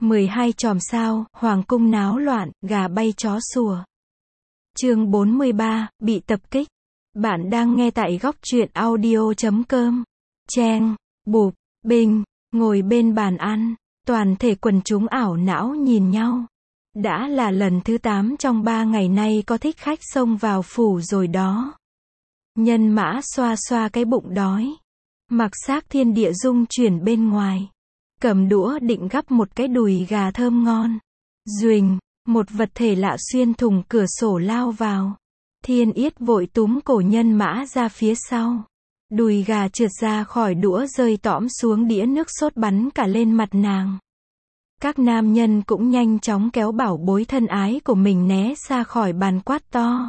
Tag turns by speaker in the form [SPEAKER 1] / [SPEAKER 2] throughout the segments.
[SPEAKER 1] 12 chòm sao, hoàng cung náo loạn, gà bay chó sủa. Chương 43, bị tập kích. Bạn đang nghe tại góc truyện audio.com. Cheng, Bụp, Bình, ngồi bên bàn ăn, toàn thể quần chúng ảo não nhìn nhau. Đã là lần thứ 8 trong 3 ngày nay có thích khách xông vào phủ rồi đó. Nhân Mã xoa xoa cái bụng đói. Mặc xác thiên địa dung chuyển bên ngoài. Cầm đũa định gắp một cái đùi gà thơm ngon. Duỳnh, một vật thể lạ xuyên thủng cửa sổ lao vào. Thiên Yết vội túm cổ Nhân Mã ra phía sau. Đùi gà trượt ra khỏi đũa rơi tõm xuống đĩa nước sốt bắn cả lên mặt nàng. Các nam nhân cũng nhanh chóng kéo bảo bối thân ái của mình né xa khỏi bàn quát to.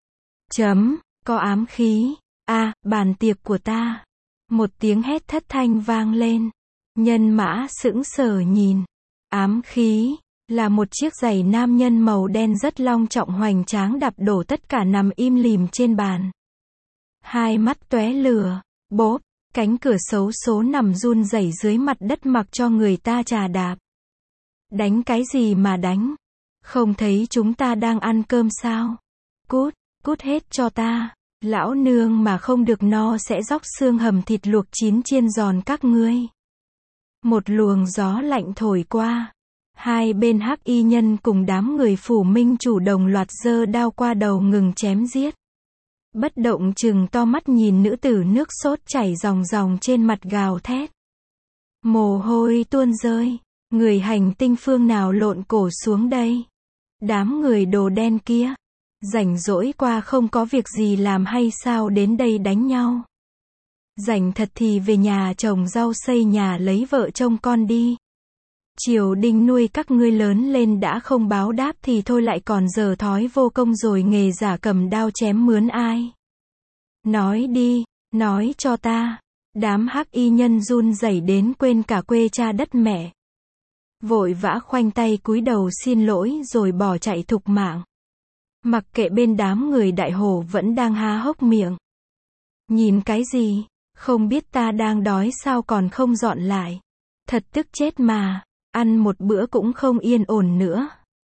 [SPEAKER 1] Có ám khí. Bàn tiệc của ta. Một tiếng hét thất thanh vang lên. Nhân Mã sững sờ nhìn. Ám khí là một chiếc giày nam nhân màu đen rất long trọng hoành tráng đạp đổ tất cả nằm im lìm trên bàn. Hai mắt tóe lửa. Bốp, cánh cửa xấu số nằm run rẩy dưới mặt đất mặc cho người ta chà đạp. Đánh cái gì mà đánh? Không thấy chúng ta đang ăn cơm sao? Cút hết cho ta. Lão nương mà không được no sẽ róc xương hầm thịt luộc chín chiên giòn các ngươi. Một luồng gió lạnh thổi qua. Hai bên hắc y nhân cùng đám người phủ minh chủ đồng loạt giơ đao qua đầu ngừng chém giết. Bất động chừng to mắt nhìn nữ tử nước sốt chảy ròng ròng trên mặt gào thét. Mồ hôi tuôn rơi. Người hành tinh phương nào lộn cổ xuống đây? Đám người đồ đen kia. Rảnh rỗi qua không có việc gì làm hay sao đến đây đánh nhau? Rảnh thật thì về nhà trồng rau xây nhà lấy vợ trông con đi. Triều đình nuôi các ngươi lớn lên đã không báo đáp thì thôi lại còn dở thói vô công rồi nghề giả cầm đao chém mướn ai? Nói đi, nói cho ta. Đám hắc y nhân run rẩy đến quên cả quê cha đất mẹ. Vội vã khoanh tay cúi đầu xin lỗi rồi bỏ chạy thục mạng. Mặc kệ bên đám người đại hổ vẫn đang há hốc miệng. Nhìn cái gì? Không biết ta đang đói sao còn không dọn lại. Thật tức chết mà. Ăn một bữa cũng không yên ổn nữa.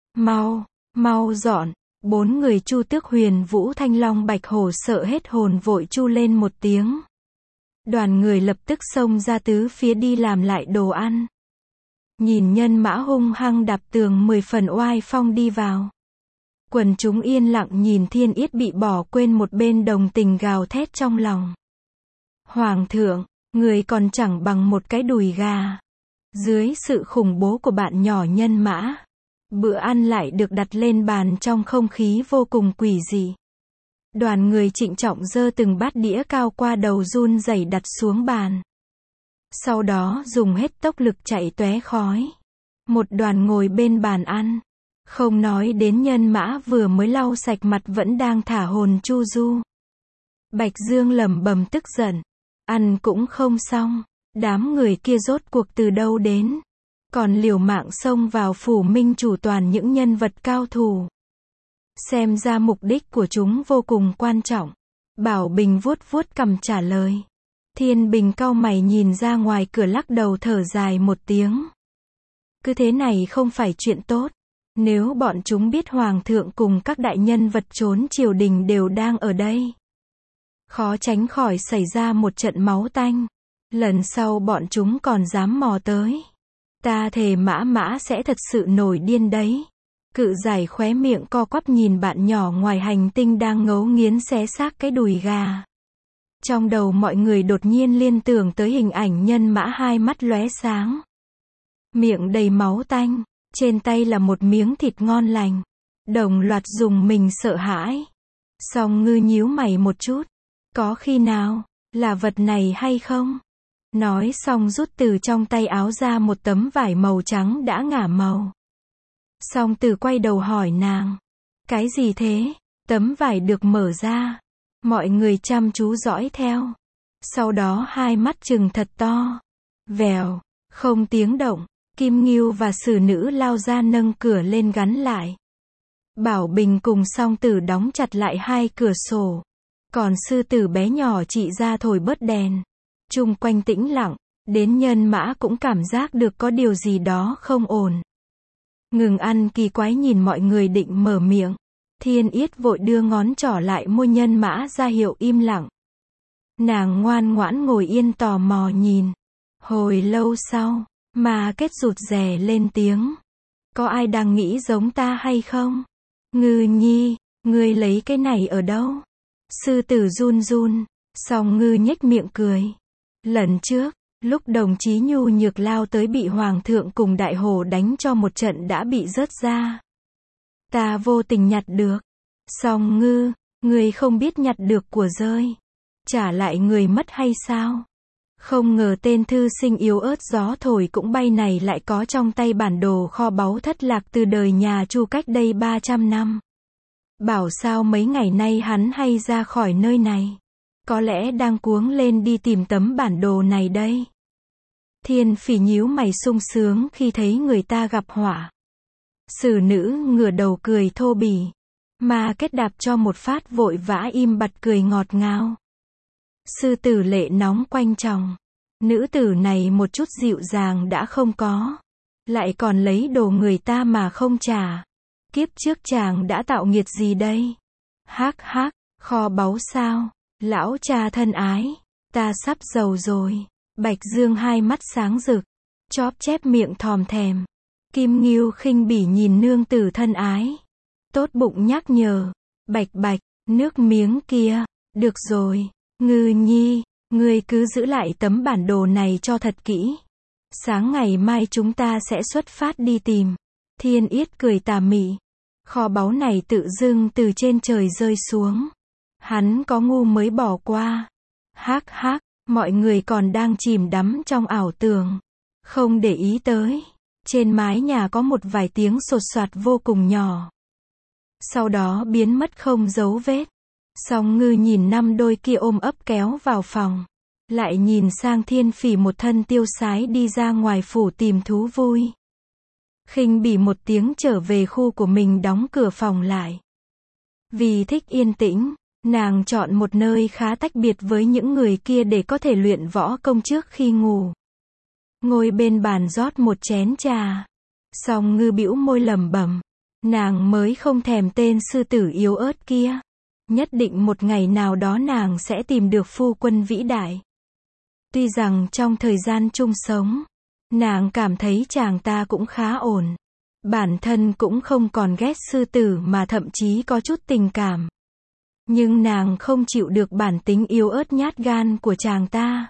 [SPEAKER 1] Mau dọn. 4 người Chu Tước Huyền Vũ Thanh Long Bạch Hổ sợ hết hồn vội chu lên một tiếng. Đoàn người lập tức xông ra tứ phía đi làm lại đồ ăn. Nhìn Nhân Mã hung hăng đạp tường 10 phần oai phong đi vào. Quần chúng yên lặng nhìn Thiên Yết bị bỏ quên một bên đồng tình gào thét trong lòng. Hoàng thượng, người còn chẳng bằng một cái đùi gà. Dưới sự khủng bố của bạn nhỏ Nhân Mã, bữa ăn lại được đặt lên bàn trong không khí vô cùng quỷ dị. Đoàn người trịnh trọng giơ từng bát đĩa cao qua đầu run rẩy đặt xuống bàn. Sau đó dùng hết tốc lực chạy tóe khói. Một đoàn ngồi bên bàn ăn. Không nói đến Nhân Mã vừa mới lau sạch mặt vẫn đang thả hồn chu du. Bạch Dương lẩm bẩm tức giận. Ăn cũng không xong. Đám người kia rốt cuộc từ đâu đến. Còn liều mạng xông vào phủ minh chủ toàn những nhân vật cao thủ. Xem ra mục đích của chúng vô cùng quan trọng. Bảo Bình vuốt vuốt cằm trả lời. Thiên Bình cau mày nhìn ra ngoài cửa lắc đầu thở dài một tiếng. Cứ thế này không phải chuyện tốt. Nếu bọn chúng biết Hoàng thượng cùng các đại nhân vật trốn triều đình đều đang ở đây, khó tránh khỏi xảy ra một trận máu tanh. Lần sau bọn chúng còn dám mò tới, ta thề Mã sẽ thật sự nổi điên đấy. Cự Giải khóe miệng co quắp nhìn bạn nhỏ ngoài hành tinh đang ngấu nghiến xé xác cái đùi gà. Trong đầu mọi người đột nhiên liên tưởng tới hình ảnh Nhân Mã hai mắt lóe sáng. Miệng đầy máu tanh, trên tay là một miếng thịt ngon lành. Đồng loạt dùng mình sợ hãi. Song Ngư nhíu mày một chút. Có khi nào, là vật này hay không? Nói xong rút từ trong tay áo ra một tấm vải màu trắng đã ngả màu. Song Từ quay đầu hỏi nàng. Cái gì thế? Tấm vải được mở ra. Mọi người chăm chú dõi theo. Sau đó hai mắt trừng thật to. Vèo, không tiếng động. Kim Ngưu và Sử Nữ lao ra nâng cửa lên gắn lại. Bảo Bình cùng Song Tử đóng chặt lại hai cửa sổ. Còn Sư Tử bé nhỏ chị ra thổi bớt đèn. Chung quanh tĩnh lặng. Đến nhân mã cũng cảm giác được có điều gì đó không ổn. Ngừng ăn kỳ quái nhìn mọi người định mở miệng. Thiên Yết vội đưa ngón trỏ lại môi nhân mã ra hiệu im lặng. Nàng ngoan ngoãn ngồi yên tò mò nhìn. Hồi lâu sau, Ma Kết rụt rè lên tiếng. Có ai đang nghĩ giống ta hay không? Ngư nhi, ngươi lấy cái này ở đâu? Sư tử run run, song Ngư nhếch miệng cười. Lần trước, lúc đồng chí nhu nhược lao tới bị hoàng thượng cùng đại hồ đánh cho một trận đã bị rớt ra. Ta vô tình nhặt được. Song Ngư, ngươi không biết nhặt được của rơi. Trả lại người mất hay sao? Không ngờ tên thư sinh yếu ớt gió thổi cũng bay này lại có trong tay bản đồ kho báu thất lạc từ đời nhà Chu cách đây 300 năm. Bảo sao mấy ngày nay hắn hay ra khỏi nơi này. Có lẽ đang cuống lên đi tìm tấm bản đồ này đây. Thiên Phỉ nhíu mày sung sướng khi thấy người ta gặp họa. Sử nữ ngửa đầu cười thô bỉ. Ma Kết đạp cho một phát vội vã im bặt cười ngọt ngào. Sư tử lệ nóng quanh chồng. Nữ tử này một chút dịu dàng đã không có. Lại còn lấy đồ người ta mà không trả. Kiếp trước chàng đã tạo nghiệt gì đây? Hắc hắc, kho báu sao? Lão cha thân ái, ta sắp giàu rồi. Bạch Dương hai mắt sáng rực, chóp chép miệng thòm thèm. Kim Ngưu khinh bỉ nhìn nương tử thân ái. Tốt bụng nhắc nhở. Bạch bạch, nước miếng kia. Được rồi, Ngư nhi, ngươi cứ giữ lại tấm bản đồ này cho thật kỹ. Sáng ngày mai chúng ta sẽ xuất phát đi tìm. Thiên Yết cười tà mị. Kho báu này tự dưng từ trên trời rơi xuống. Hắn có ngu mới bỏ qua. Hắc hắc, mọi người còn đang chìm đắm trong ảo tưởng. Không để ý tới. Trên mái nhà có một vài tiếng sột soạt vô cùng nhỏ. Sau đó biến mất không dấu vết. Song Ngư nhìn năm đôi kia ôm ấp kéo vào phòng. Lại nhìn sang Thiên Phỉ một thân tiêu sái đi ra ngoài phủ tìm thú vui. Khinh bỉ một tiếng trở về khu của mình đóng cửa phòng lại. Vì thích yên tĩnh, nàng chọn một nơi khá tách biệt với những người kia để có thể luyện võ công trước khi ngủ. Ngồi bên bàn rót một chén trà. Song Ngư bĩu môi lẩm bẩm. Nàng mới không thèm tên sư tử yếu ớt kia. Nhất định một ngày nào đó nàng sẽ tìm được phu quân vĩ đại. Tuy rằng trong thời gian chung sống, nàng cảm thấy chàng ta cũng khá ổn. Bản thân cũng không còn ghét sư tử mà thậm chí có chút tình cảm. Nhưng nàng không chịu được bản tính yếu ớt nhát gan của chàng ta.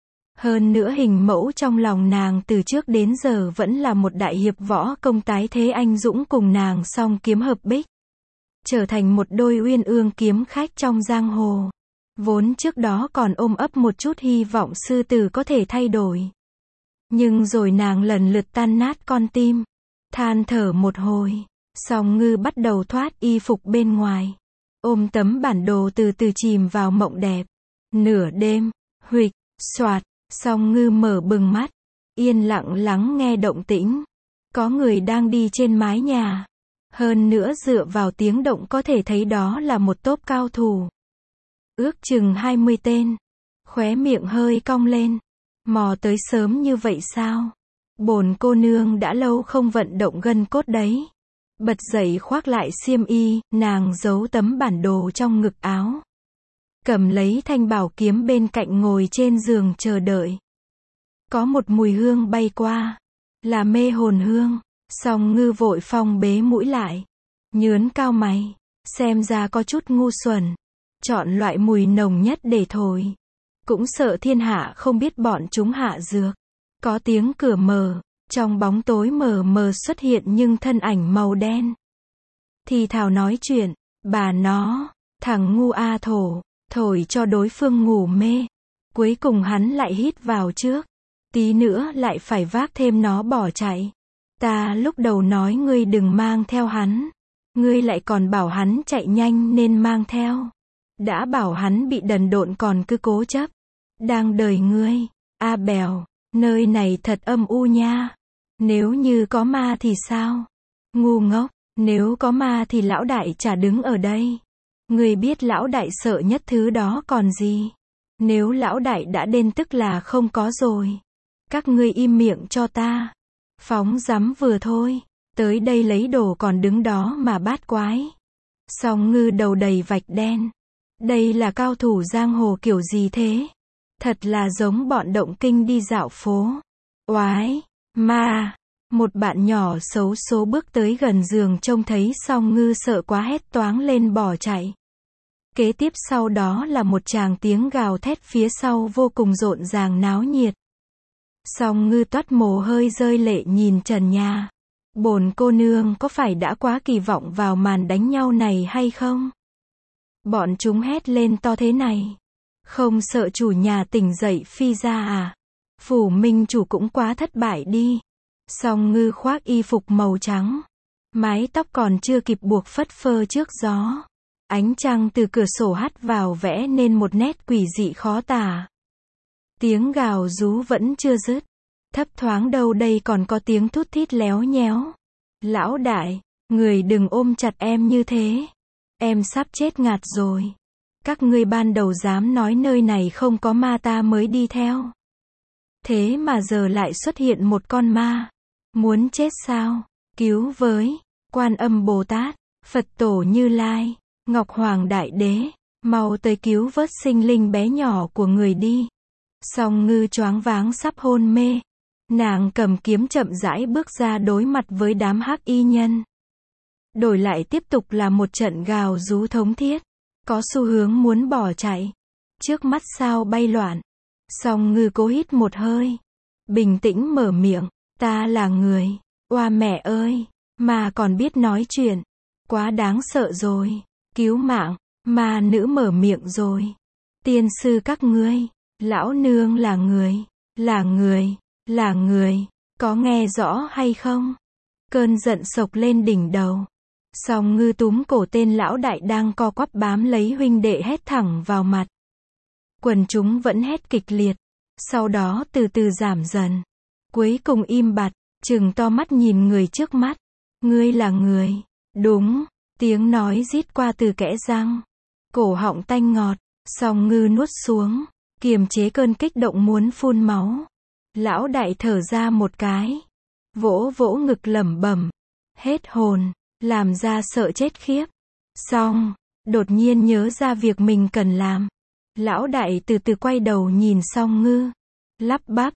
[SPEAKER 1] Hơn nữa hình mẫu trong lòng nàng từ trước đến giờ vẫn là một đại hiệp võ công tái thế anh dũng cùng nàng song kiếm hợp bích. Trở thành một đôi uyên ương kiếm khách trong giang hồ. Vốn trước đó còn ôm ấp một chút hy vọng sư tử có thể thay đổi. Nhưng rồi nàng lần lượt tan nát con tim. Than thở một hồi. Song Ngư bắt đầu thoát y phục bên ngoài. Ôm tấm bản đồ từ từ chìm vào mộng đẹp. Nửa đêm, huỵch, xoạt, Song Ngư mở bừng mắt. Yên lặng lắng nghe động tĩnh. Có người đang đi trên mái nhà. Hơn nữa dựa vào tiếng động có thể thấy đó là một tốp cao thủ. Ước chừng 20 tên. Khóe miệng hơi cong lên. Mò tới sớm như vậy sao? Bổn cô nương đã lâu không vận động gân cốt đấy. Bật dậy khoác lại xiêm y, nàng giấu tấm bản đồ trong ngực áo. Cầm lấy thanh bảo kiếm bên cạnh ngồi trên giường chờ đợi. Có một mùi hương bay qua. Là mê hồn hương. Song Ngư vội phong bế mũi lại. Nhướn cao mày. Xem ra có chút ngu xuẩn. Chọn loại mùi nồng nhất để thổi. Cũng sợ thiên hạ không biết bọn chúng hạ dược. Có tiếng cửa mở. Trong bóng tối mờ mờ xuất hiện nhưng thân ảnh màu đen. Thì thào nói chuyện. Bà nó. Thằng ngu a thổ. Thổi cho đối phương ngủ mê. Cuối cùng hắn lại hít vào trước. Tí nữa lại phải vác thêm nó bỏ chạy. Ta lúc đầu nói ngươi đừng mang theo hắn. Ngươi lại còn bảo hắn chạy nhanh nên mang theo. Đã bảo hắn bị đần độn còn cứ cố chấp. Đang đợi ngươi. A bèo, nơi này thật âm u nha. Nếu như có ma thì sao? Ngu ngốc, nếu có ma thì lão đại chả đứng ở đây. Ngươi biết lão đại sợ nhất thứ đó còn gì? Nếu lão đại đã đến tức là không có rồi. Các ngươi im miệng cho ta. Phóng dắm vừa thôi. Tới đây lấy đồ còn đứng đó mà bát quái. Song Ngư đầu đầy vạch đen. Đây là cao thủ giang hồ kiểu gì thế? Thật là giống bọn động kinh đi dạo phố. Oái, ma. Một bạn nhỏ xấu số bước tới gần giường trông thấy Song Ngư sợ quá hét toáng lên bỏ chạy. Kế tiếp sau đó là một tràng tiếng gào thét phía sau vô cùng rộn ràng náo nhiệt. Song Ngư toát mồ hôi rơi lệ nhìn trần nhà. Bổn cô nương có phải đã quá kỳ vọng vào màn đánh nhau này hay không? Bọn chúng hét lên to thế này. Không sợ chủ nhà tỉnh dậy phi ra à? Phủ minh chủ cũng quá thất bại đi. Song Ngư khoác y phục màu trắng. Mái tóc còn chưa kịp buộc phất phơ trước gió. Ánh trăng từ cửa sổ hắt vào vẽ nên một nét quỷ dị khó tả. Tiếng gào rú vẫn chưa dứt. Thấp thoáng đâu đây còn có tiếng thút thít léo nhéo. Lão đại, người đừng ôm chặt em như thế. Em sắp chết ngạt rồi. Các ngươi ban đầu dám nói nơi này không có ma ta mới đi theo. Thế mà giờ lại xuất hiện một con ma. Muốn chết sao? Cứu với. Quan Âm Bồ Tát, Phật Tổ Như Lai, Ngọc Hoàng Đại Đế, mau tới cứu vớt sinh linh bé nhỏ của người đi. Song Ngư choáng váng sắp hôn mê. Nàng cầm kiếm chậm rãi bước ra đối mặt với đám hắc y nhân. Đổi lại tiếp tục là một trận gào rú thống thiết. Có xu hướng muốn bỏ chạy. Trước mắt sao bay loạn. Song Ngư cố hít một hơi. Bình tĩnh mở miệng. Ta là người. Oa mẹ ơi. Mà còn biết nói chuyện. Quá đáng sợ rồi. Cứu mạng. Ma nữ mở miệng rồi. Tiên sư các ngươi. Lão nương là người. Là người. Là người. Có nghe rõ hay không? Cơn giận sộc lên đỉnh đầu. Song Ngư túm cổ tên lão đại đang co quắp bám lấy huynh đệ hét thẳng vào mặt. Quần chúng vẫn hét kịch liệt. Sau đó từ từ giảm dần. Cuối cùng im bặt, trừng to mắt nhìn người trước mắt. Ngươi là người. Đúng. Tiếng nói rít qua từ kẽ răng. Cổ họng tanh ngọt. Song Ngư nuốt xuống. Kiềm chế cơn kích động muốn phun máu. Lão đại thở ra một cái. Vỗ vỗ ngực lẩm bẩm. Hết hồn. Làm ra sợ chết khiếp. Xong. Đột nhiên nhớ ra việc mình cần làm. Lão đại từ từ quay đầu nhìn Song Ngư. Lắp bắp.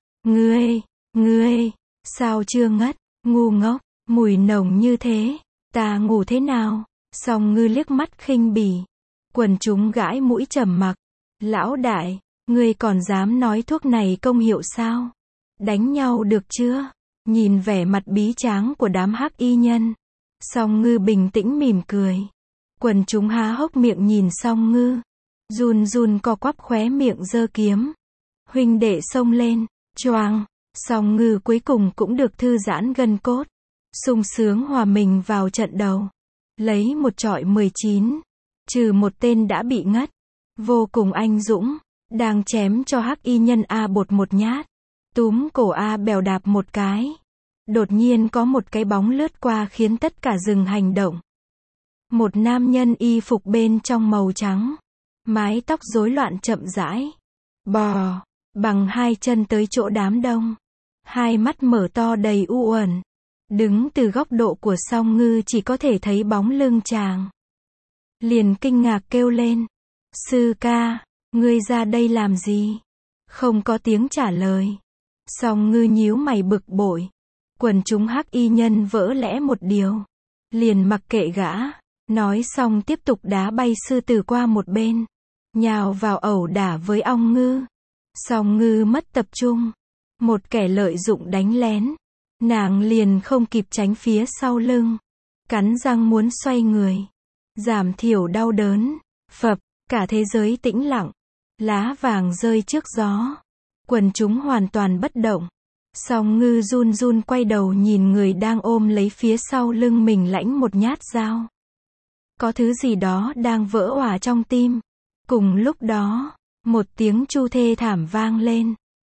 [SPEAKER 1] Ngươi. Sao chưa ngất? Ngu ngốc. Mùi nồng như thế. Ta ngủ thế nào? Song Ngư liếc mắt khinh bỉ. Quần chúng gãi mũi trầm mặc. Lão đại. Ngươi còn dám nói thuốc này công hiệu sao? Đánh nhau được chưa? Nhìn vẻ mặt bí tráng của đám hắc y nhân. Song Ngư bình tĩnh mỉm cười. Quần chúng há hốc miệng nhìn Song Ngư. Run run co quắp khóe miệng giơ kiếm. Huynh đệ xông lên. Choang. Song Ngư cuối cùng cũng được thư giãn gân cốt. Sung sướng hòa mình vào trận đầu. Lấy một chọi 19. Trừ một tên đã bị ngất. Vô cùng anh dũng. Đang chém cho hắc y nhân A Bột một nhát. Túm cổ A Bèo đạp một cái. Đột nhiên có một cái bóng lướt qua khiến tất cả dừng hành động. Một nam nhân y phục bên trong màu trắng. Mái tóc rối loạn chậm rãi. Bò. Bằng hai chân tới chỗ đám đông. Hai mắt mở to đầy u uẩn. Đứng từ góc độ của Song Ngư chỉ có thể thấy bóng lưng chàng. Liền kinh ngạc kêu lên. Sư ca, ngươi ra đây làm gì? Không có tiếng trả lời. Song Ngư nhíu mày bực bội. Quần chúng hắc y nhân vỡ lẽ một điều. Liền mặc kệ gã. Nói xong tiếp tục đá bay sư tử qua một bên. Nhào vào ẩu đả với ong Ngư. Song Ngư mất tập trung. Một kẻ lợi dụng đánh lén. Nàng liền không kịp tránh phía sau lưng. Cắn răng muốn xoay người. Giảm thiểu đau đớn. Phập, cả thế giới tĩnh lặng. Lá vàng rơi trước gió. Quần chúng hoàn toàn bất động. Song Ngư run run quay đầu nhìn người đang ôm lấy phía sau lưng mình lãnh một nhát dao. Có thứ gì đó đang vỡ òa trong tim. Cùng lúc đó, một tiếng chu thê thảm vang lên.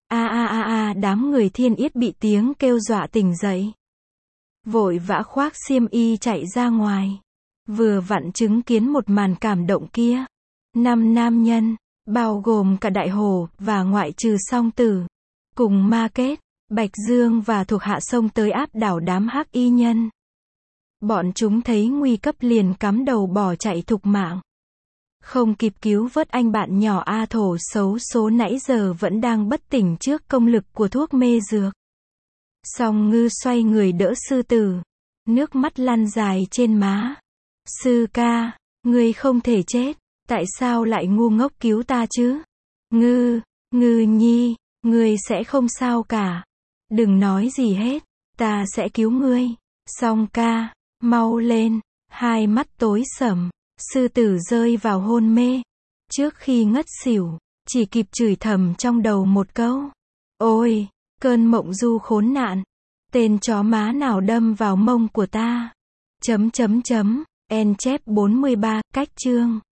[SPEAKER 1] Đám người Thiên Yết bị tiếng kêu dọa tỉnh dậy. Vội vã khoác xiêm y chạy ra ngoài. Vừa vặn chứng kiến một màn cảm động kia. 5 nam nhân, bao gồm cả đại hồ và ngoại trừ Song Tử, cùng ma kết, Bạch Dương và thuộc hạ xông tới áp đảo đám hắc y nhân. Bọn chúng thấy nguy cấp liền cắm đầu bỏ chạy thục mạng. Không kịp cứu vớt anh bạn nhỏ A Thổ xấu số nãy giờ vẫn đang bất tỉnh trước công lực của thuốc mê dược. Song Ngư xoay người đỡ sư tử. Nước mắt lăn dài trên má. Sư ca, ngươi không thể chết. Tại sao lại ngu ngốc cứu ta chứ? Ngư nhi, ngươi sẽ không sao cả. Đừng nói gì hết. Ta sẽ cứu ngươi. Song ca, mau lên. Hai mắt tối sầm. Sư tử rơi vào hôn mê. Trước khi ngất xỉu, chỉ kịp chửi thầm trong đầu một câu. Ôi, cơn mộng du khốn nạn. Tên chó má nào đâm vào mông của ta. En chép 43, cách chương.